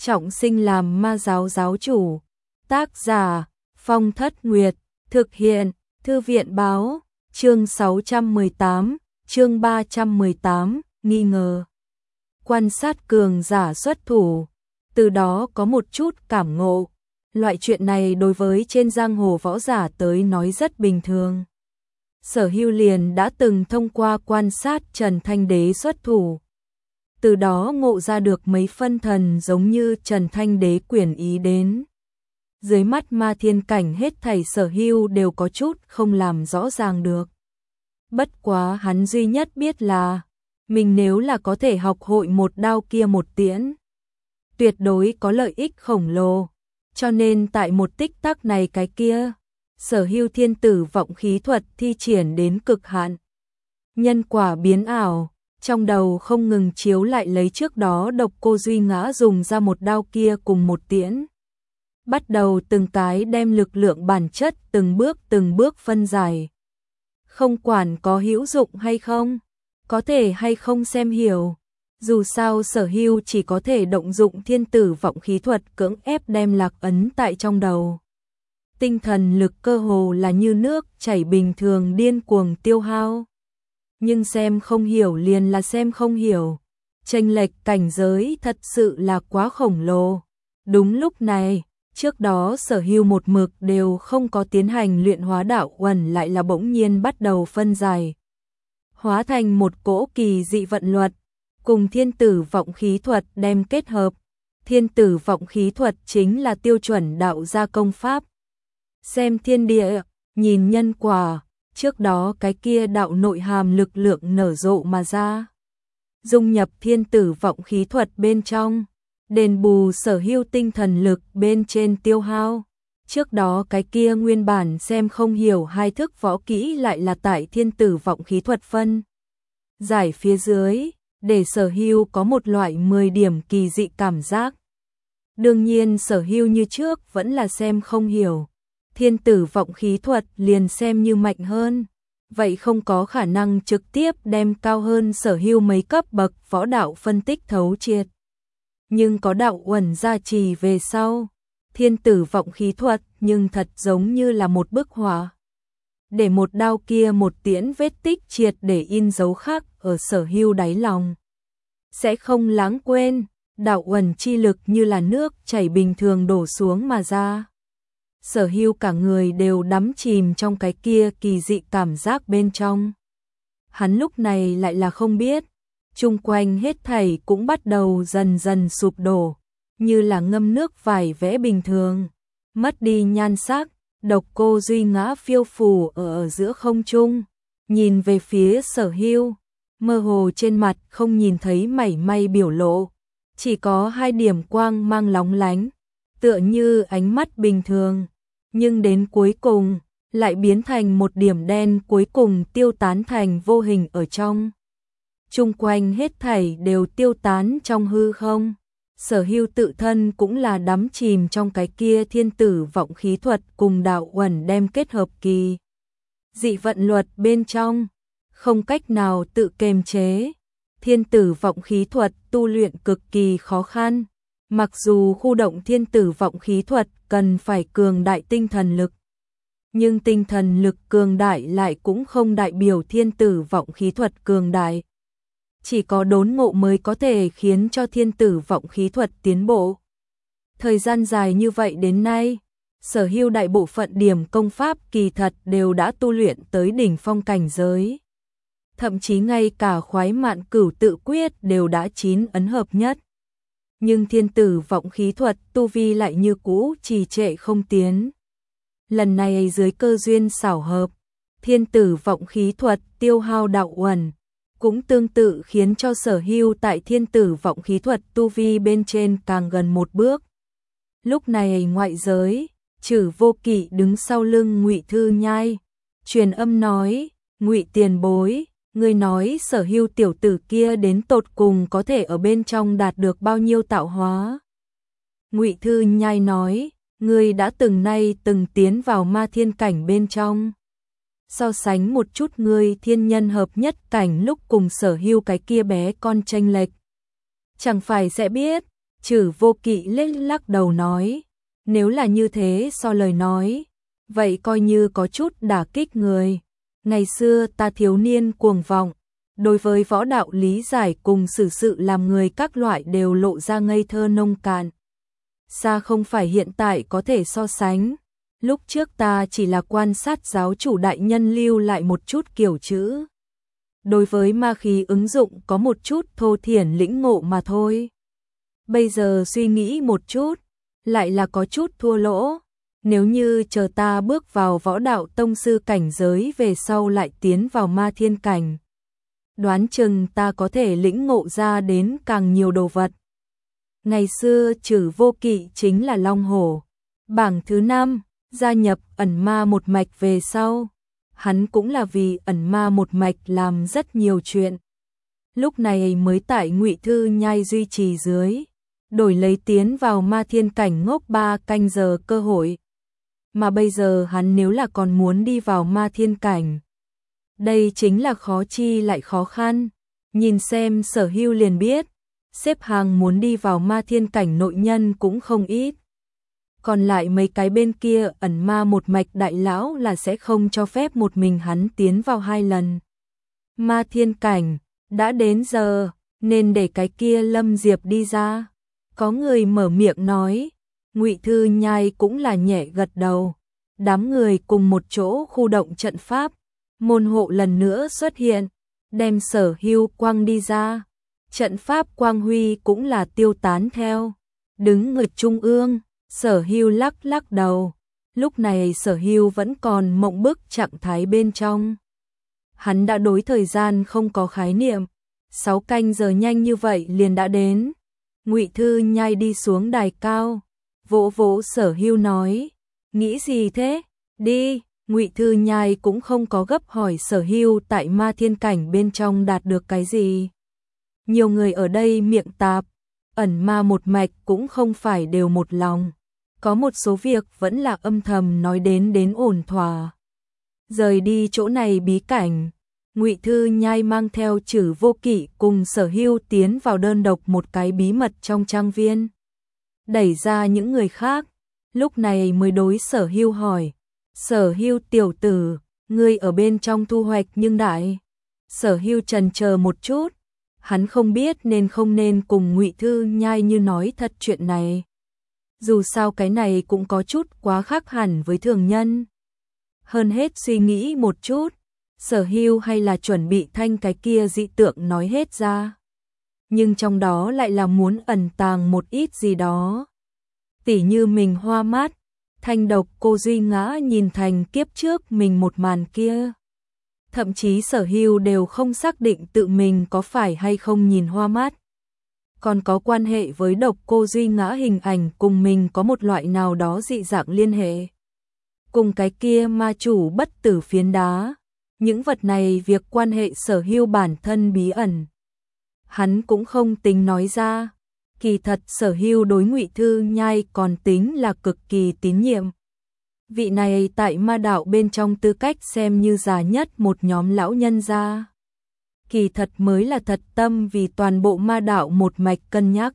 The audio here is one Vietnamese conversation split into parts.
trọng sinh làm ma giáo giáo chủ. Tác giả Phong Thất Nguyệt. Thực hiện Thư viện báo. Chương 618, chương 318, nghi ngờ. Quan sát cường giả xuất thủ, từ đó có một chút cảm ngộ. Loại chuyện này đối với trên giang hồ võ giả tới nói rất bình thường. Sở Hưu liền đã từng thông qua quan sát Trần Thanh Đế xuất thủ, từ đó ngộ ra được mấy phân thần giống như Trần Thanh Đế quyển ý đến. Dưới mắt Ma Thiên cảnh hết thảy Sở Hưu đều có chút không làm rõ ràng được. Bất quá hắn duy nhất biết là mình nếu là có thể học hội một đao kia một tiễn, tuyệt đối có lợi ích khổng lồ. Cho nên tại một tích tắc này cái kia, Sở Hưu thiên tử vọng khí thuật thi triển đến cực hạn. Nhân quả biến ảo, trong đầu không ngừng chiếu lại lấy trước đó Độc Cô Duy Ngã dùng ra một đao kia cùng một tiễn. Bắt đầu từng cái đem lực lượng bản chất từng bước phân giải. Không quản có hữu dụng hay không, có thể hay không xem hiểu. Dù sao Sở Hưu chỉ có thể động dụng thiên tử vọng khí thuật cưỡng ép đem lạc ấn tại trong đầu. Tinh thần lực cơ hồ là như nước chảy bình thường điên cuồng tiêu hao. Nhưng xem không hiểu liền là xem không hiểu. Chênh lệch cảnh giới thật sự là quá khổng lồ. Đúng lúc này, trước đó Sở Hưu một mực đều không có tiến hành luyện hóa đạo uẩn lại là bỗng nhiên bắt đầu phân giải, hóa thành một cỗ kỳ dị vận luật, cùng thiên tử vọng khí thuật đem kết hợp. Thiên tử vọng khí thuật chính là tiêu chuẩn đạo gia công pháp. Xem thiên địa, nhìn nhân quả, trước đó cái kia đạo nội hàm lực lượng nở rộ mà ra, dung nhập thiên tử vọng khí thuật bên trong, đền bù Sở Hưu tinh thần lực bên trên tiêu hao. Trước đó cái kia nguyên bản xem không hiểu hai thức võ kỹ lại là tại thiên tử vọng khí thuật phân giải phía dưới, để Sở Hưu có một loại 10 điểm kỳ dị cảm giác. Đương nhiên Sở Hưu như trước vẫn là xem không hiểu. Thiên tử vọng khí thuật liền xem như mạnh hơn, vậy không có khả năng trực tiếp đem cao hơn Sở Hưu mấy cấp bậc võ đạo phân tích thấu triệt. Nhưng có đạo uẩn gia trì về sau, thiên tử vọng khí thuật nhưng thật giống như là một bức họa, để một đao kia một tiễn vết tích triệt để in dấu khắc ở Sở Hưu đáy lòng. Sẽ không lãng quên, đạo uẩn chi lực như là nước chảy bình thường đổ xuống mà ra. Sở Hưu cả người đều đắm chìm trong cái kia kỳ dị cảm giác bên trong. Hắn lúc này lại là không biết, chung quanh hết thảy cũng bắt đầu dần dần sụp đổ, như là ngâm nước vải vẽ bình thường, mất đi nhan sắc. Độc Cô Duy Ngã phiêu phù ở giữa không trung, nhìn về phía Sở Hưu, mơ hồ trên mặt không nhìn thấy mảy may biểu lộ, chỉ có hai điểm quang mang lóng lánh, tựa như ánh mắt bình thường, nhưng đến cuối cùng lại biến thành một điểm đen, cuối cùng tiêu tán thành vô hình ở trong. Chung quanh hết thảy đều tiêu tán trong hư không. Sở Hưu tự thân cũng là đắm chìm trong cái kia thiên tử vọng khí thuật cùng đạo uẩn đem kết hợp kỳ dị vận luật bên trong, không cách nào tự kiềm chế. Thiên tử vọng khí thuật tu luyện cực kỳ khó khăn, mặc dù khu động thiên tử vọng khí thuật cần phải cường đại tinh thần lực, nhưng tinh thần lực cường đại lại cũng không đại biểu thiên tử vọng khí thuật cường đại. Chỉ có đốn ngộ mới có thể khiến cho thiên tử vọng khí thuật tiến bộ. Thời gian dài như vậy đến nay, Sở Hưu đại bộ phận điểm công pháp kỳ thật đều đã tu luyện tới đỉnh phong cảnh giới. Thậm chí ngay cả Khoái Mạn Cửu Tự Quyết đều đã 9 ấn hợp nhất. Nhưng thiên tử vọng khí thuật tu vi lại như cũ trì trệ không tiến. Lần này dưới cơ duyên xảo hợp, thiên tử vọng khí thuật tiêu hao đạo uẩn, cũng tương tự khiến cho Sở Hưu tại thiên tử vọng khí thuật tu vi bên trên càng gần một bước. Lúc này ngoại giới, Trử Vô Kỵ đứng sau lưng Ngụy Thư Nhai, truyền âm nói: "Ngụy tiền bối, ngươi nói Sở Hưu tiểu tử kia đến tột cùng có thể ở bên trong đạt được bao nhiêu tạo hóa?" Ngụy Thư Nhai nói: "Ngươi đã từng tiến vào Ma Thiên cảnh bên trong. So sánh một chút ngươi thiên nhân hợp nhất cảnh lúc cùng Sở Hưu cái kia bé con chênh lệch, chẳng phải sẽ biết, Trử Vô Kỵ lắc đầu nói, nếu là như thế so lời nói, vậy coi như có chút đả kích người. Ngày xưa ta thiếu niên cuồng vọng, đối với võ đạo lý giải cùng xử sự làm người các loại đều lộ ra ngây thơ nông cạn. Xa không phải hiện tại có thể so sánh. Lúc trước ta chỉ là quan sát giáo chủ đại nhân lưu lại một chút kiểu chữ. Đối với ma khí ứng dụng có một chút thô thiển lĩnh ngộ mà thôi. Bây giờ suy nghĩ một chút, lại là có chút thua lỗ. Nếu như chờ ta bước vào võ đạo tông sư cảnh giới về sau lại tiến vào ma thiên cảnh, đoán chừng ta có thể lĩnh ngộ ra đến càng nhiều đồ vật. Ngày xưa Trử Vô Kỵ chính là Long Hổ bảng thứ 5, gia nhập ẩn ma một mạch về sau. Hắn cũng là vì ẩn ma một mạch làm rất nhiều chuyện. Lúc này mới tại Ngụy Thư Nhai duy trì dưới, đổi lấy tiến vào ma thiên cảnh ngốc 3 canh giờ cơ hội. Mà bây giờ hắn nếu là còn muốn đi vào ma thiên cảnh, đây chính là khó chi lại khó khăn. Nhìn xem Sở Hưu liền biết, xếp hàng muốn đi vào ma thiên cảnh nội nhân cũng không ít. Còn lại mấy cái bên kia ẩn ma một mạch đại lão là sẽ không cho phép một mình hắn tiến vào 2 lần. Ma thiên cảnh, đã đến giờ, nên để cái kia Lâm Diệp đi ra. Có người mở miệng nói, Ngụy Thư Nhai cũng là nhẹ gật đầu. Đám người cùng một chỗ khu động trận pháp, môn hộ lần nữa xuất hiện, đem Sở Hưu quăng đi ra. Trận pháp quang huy cũng là tiêu tán theo. Đứng ngực trung ương, Sở Hưu lắc đầu. Lúc này Sở Hưu vẫn còn mộng bức trạng thái bên trong. Hắn đã đối thời gian không có khái niệm. 6 canh giờ nhanh như vậy liền đã đến. Ngụy Thư Nhai đi xuống đài cao, vỗ vỗ Sở Hưu nói, nghĩ gì thế? Đi. Ngụy Thư Nhai cũng không có gấp hỏi Sở Hưu tại ma thiên cảnh bên trong đạt được cái gì. Nhiều người ở đây miệng tạp, ẩn ma một mạch cũng không phải đều một lòng. Có một số việc vẫn là âm thầm nói đến ổn thỏa. Rời đi chỗ này bí cảnh, Ngụy Thư Nhai mang theo Trử Vô Kỵ cùng Sở Hưu tiến vào đơn độc một cái bí mật trong trang viên. Đẩy ra những người khác, lúc này mới đối Sở Hưu hỏi, Sở Hưu tiểu tử, ngươi ở bên trong thu hoạch nhưng đại. Sở Hưu chần chờ một chút, hắn không biết nên không nên cùng Ngụy Thư Nhai như nói thật chuyện này. Dù sao cái này cũng có chút quá khác hẳn với thường nhân. Hơn hết suy nghĩ một chút, Sở Hưu hay là chuẩn bị thanh cái kia dị tượng nói hết ra. Nhưng trong đó lại là muốn ẩn tàng một ít gì đó. Tỉ như mình hoa mắt, thanh độc cô Duy Ngã nhìn thành kiếp trước mình một màn kia. Thậm chí Sở Hưu đều không xác định tự mình có phải hay không nhìn hoa mắt. Còn có quan hệ với độc cô Duy Ngã hình ảnh cùng mình có một loại nào đó dị dạng liên hệ. Cùng cái kia ma chủ bất tử phiến đá. Những vật này việc quan hệ Sở Hưu bản thân bí ẩn. Hắn cũng không tính nói ra. Kỳ thật Sở Hưu đối Ngụy Thư Nhai còn tính là cực kỳ tín nhiệm. Vị này tại ma đạo bên trong tư cách xem như già nhất một nhóm lão nhân gia. Kỳ thật mới là thật tâm vì toàn bộ ma đạo một mạch cân nhắc.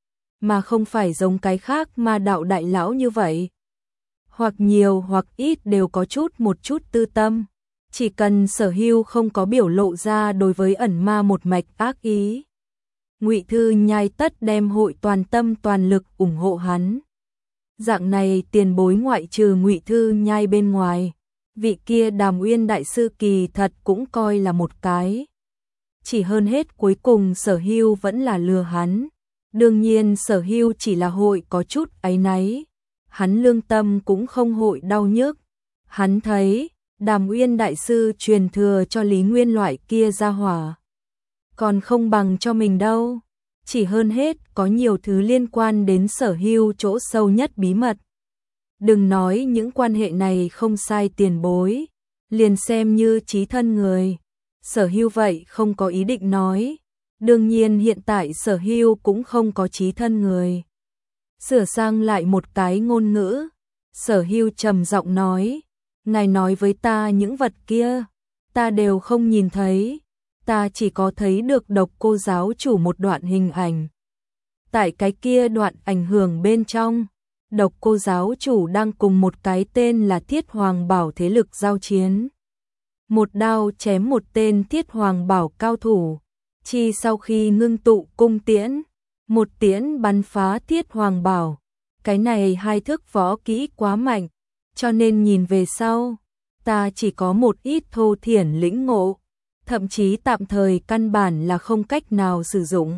Mà không phải giống cái khác ma đạo đại lão như vậy. Hoặc nhiều hoặc ít đều có một chút tư tâm. Chỉ cần Sở Hưu không có biểu lộ ra đối với ẩn ma một mạch ác ý. Ngụy Thư Nhai tất đem hội toàn tâm toàn lực ủng hộ hắn. Dạng này tiền bối ngoại trừ Ngụy Thư Nhai bên ngoài, vị kia Đàm Uyên đại sư kỳ thật cũng coi là một cái. Chỉ hơn hết cuối cùng Sở Hưu vẫn là lừa hắn. Đương nhiên Sở Hưu chỉ là hội có chút áy náy. Hắn lương tâm cũng không hội đau nhức. Hắn thấy Đàm Uyên đại sư truyền thừa cho Lý Nguyên loại kia ra hỏa. Còn không bằng cho mình đâu. Chỉ hơn hết có nhiều thứ liên quan đến Sở Hưu chỗ sâu nhất bí mật. Đừng nói những quan hệ này không sai tiền bối, liền xem như chí thân người. Sở Hưu vậy không có ý định nói. Đương nhiên hiện tại Sở Hưu cũng không có chí thân người. Sửa sang lại một cái ngôn ngữ, Sở Hưu trầm giọng nói, ngài nói với ta những vật kia, ta đều không nhìn thấy. Ta chỉ có thấy được độc cô giáo chủ một đoạn hình ảnh. Tại cái kia đoạn ảnh hưởng bên trong, Độc Cô giáo chủ đang cùng một cái tên là Thiết Hoàng Bảo thế lực giao chiến. Một đao chém một tên Thiết Hoàng Bảo cao thủ, chi sau khi ngưng tụ cung tiễn, một tiễn bắn phá Thiết Hoàng Bảo. Cái này hai thức võ kỹ quá mạnh, cho nên nhìn về sau, ta chỉ có một ít thô thiển lĩnh ngộ, thậm chí tạm thời căn bản là không cách nào sử dụng.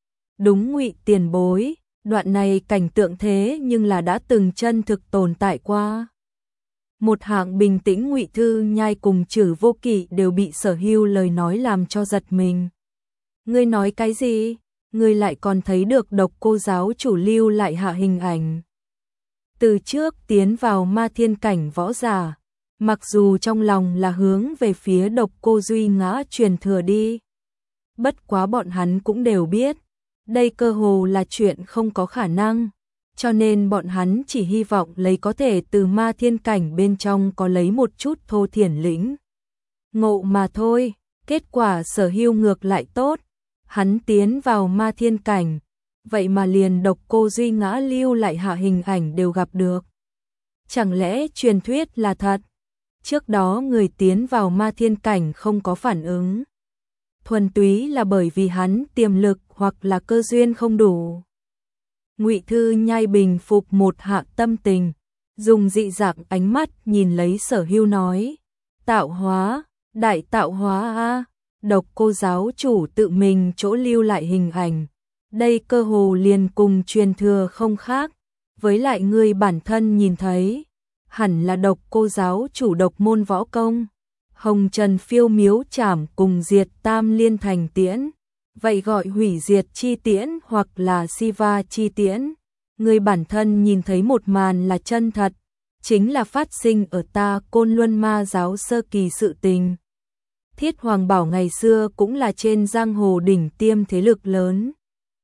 Đúng Ngụy tiền bối, đoạn này cảnh tượng thế nhưng là đã từng chân thực tồn tại qua. Một hạng bình tĩnh Ngụy Thư Nhai cùng Trử Vô Kỵ đều bị Sở Hưu lời nói làm cho giật mình. Ngươi nói cái gì? Ngươi lại còn thấy được Độc Cô giáo chủ lưu lại hạ hình ảnh. Từ trước tiến vào ma thiên cảnh võ giả, mặc dù trong lòng là hướng về phía Độc Cô Duy Ngã truyền thừa đi. Bất quá bọn hắn cũng đều biết, đây cơ hồ là chuyện không có khả năng, cho nên bọn hắn chỉ hy vọng lấy có thể từ ma thiên cảnh bên trong có lấy một chút thô thiển lĩnh ngộ mà thôi. Kết quả Sở Hưu ngược lại tốt, hắn tiến vào ma thiên cảnh, vậy mà liền Độc Cô Duy Ngã lưu lại hạ hình ảnh đều gặp được. Chẳng lẽ truyền thuyết là thật? Trước đó người tiến vào ma thiên cảnh không có phản ứng, thuần túy là bởi vì hắn tiềm lực hoặc là cơ duyên không đủ. Ngụy Thư Nhai bình phục một hạ tâm tình, dùng dị dạng ánh mắt nhìn lấy Sở Hưu nói, tạo hóa, đại tạo hóa a, Độc Cô giáo chủ tự mình chỗ lưu lại hình ảnh, đây cơ hồ liền cùng truyền thừa không khác, với lại người bản thân nhìn thấy, hẳn là Độc Cô giáo chủ độc môn võ công, Hồng Trần Phiêu Miếu Trảm cùng Diệt Tam Liên Thành Tiễn, vậy gọi hủy diệt chi tiễn hoặc là Siva chi tiễn. Người bản thân nhìn thấy một màn là chân thật, chính là phát sinh ở ta Côn Luân Ma giáo sơ kỳ sự tình. Thiết Hoàng Bảo ngày xưa cũng là trên giang hồ đỉnh tiêm thế lực lớn,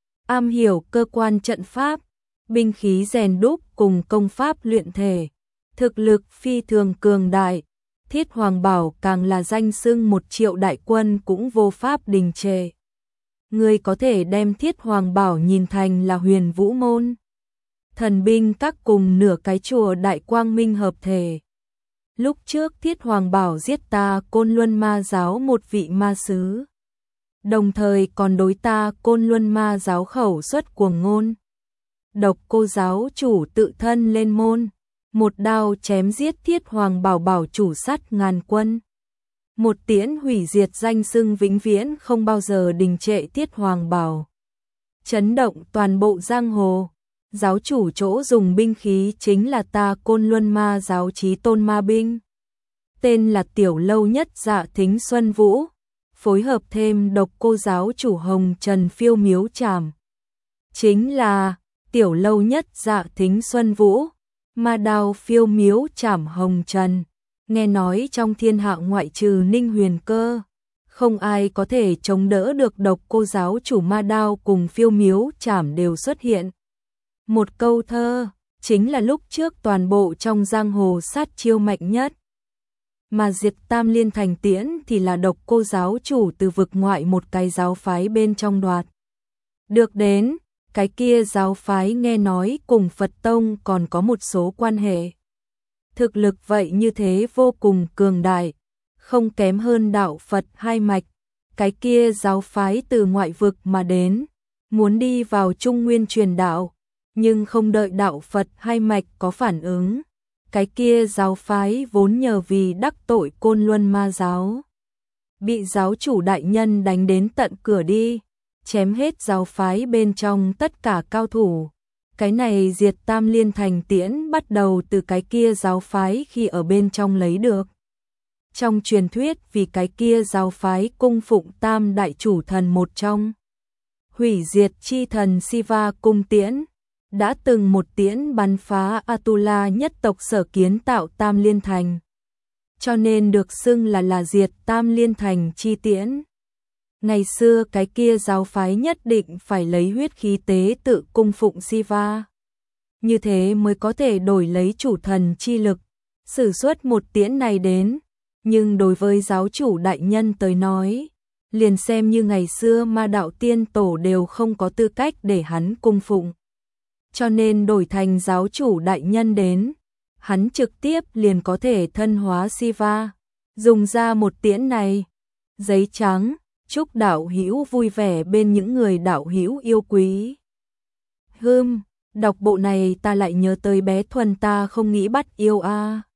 am hiểu cơ quan trận pháp, binh khí rèn đúc cùng công pháp luyện thể, thực lực phi thường cường đại. Thiết Hoàng Bảo càng là danh xưng 1 triệu đại quân cũng vô pháp đình trệ. Người có thể đem Thiết Hoàng Bảo nhìn thành là Huyền Vũ môn thần binh các cùng nửa cái chùa Đại Quang Minh hợp thể. Lúc trước Thiết Hoàng Bảo giết ta Côn Luân Ma giáo một vị ma sứ, đồng thời còn đối ta Côn Luân Ma giáo khẩu xuất cuồng ngôn. Độc Cô giáo chủ tự thân lên môn, một đao chém giết Thiết Hoàng Bảo bảo chủ sát ngàn quân. Một tiễn hủy diệt danh xưng vĩnh viễn không bao giờ đình trệ Thiết Hoàng Bảo, chấn động toàn bộ giang hồ. Giáo chủ chỗ dùng binh khí chính là ta Côn Luân Ma giáo chí tôn ma binh, tên là Tiểu Lâu Nhất Dạ Thính Xuân Vũ, phối hợp thêm Độc Cô giáo chủ Hồng Trần Phiêu Miếu Trảm, chính là Tiểu Lâu Nhất Dạ Thính Xuân Vũ, ma đao Phiêu Miếu Trảm Hồng Trần. Nghe nói trong thiên hạ ngoại trừ Ninh Huyền Cơ, không ai có thể chống đỡ được Độc Cô giáo chủ ma đao cùng Phiêu Miếu Trảm đều xuất hiện. Một câu thơ, chính là lúc trước toàn bộ trong giang hồ sát chiêu mạnh nhất. Mà Diệt Tam Liên Thành Tiễn thì là Độc Cô giáo chủ từ vực ngoại một cái giáo phái bên trong đoạt được đến, cái kia giáo phái nghe nói cùng Phật Tông còn có một số quan hệ. Thực lực vậy như thế vô cùng cường đại, không kém hơn đạo Phật hai mạch. Cái kia giáo phái từ ngoại vực mà đến, muốn đi vào Trung Nguyên truyền đạo, nhưng không đợi đạo Phật hai mạch có phản ứng. Cái kia giáo phái vốn nhờ vì đắc tội Côn Luân Ma giáo, bị giáo chủ đại nhân đánh đến tận cửa đi, chém hết giáo phái bên trong tất cả cao thủ. Cái này Diệt Tam Liên Thành Tiễn bắt đầu từ cái kia giáo phái khi ở bên trong lấy được. Trong truyền thuyết vì cái kia giáo phái cung phụng tam đại chủ thần một trong, hủy diệt chi thần Siva cung tiễn, đã từng một tiễn bắn phá Atula nhất tộc sở kiến tạo Tam Liên Thành, cho nên được xưng là Diệt Tam Liên Thành chi tiễn. Ngày xưa cái kia giáo phái nhất định phải lấy huyết khí tế tự cung phụng Siva, như thế mới có thể đổi lấy chủ thần chi lực, sử xuất một tiễn này đến. Nhưng đối với giáo chủ đại nhân tới nói, liền xem như ngày xưa Ma đạo tiên tổ đều không có tư cách để hắn cung phụng. Cho nên đổi thành giáo chủ đại nhân đến, hắn trực tiếp liền có thể thân hóa Siva, dùng ra một tiễn này. Giấy trắng, chúc đạo hữu vui vẻ bên những người đạo hữu yêu quý. Đọc bộ này ta lại nhớ tới bé Thuần ta không nghĩ bắt yêu a.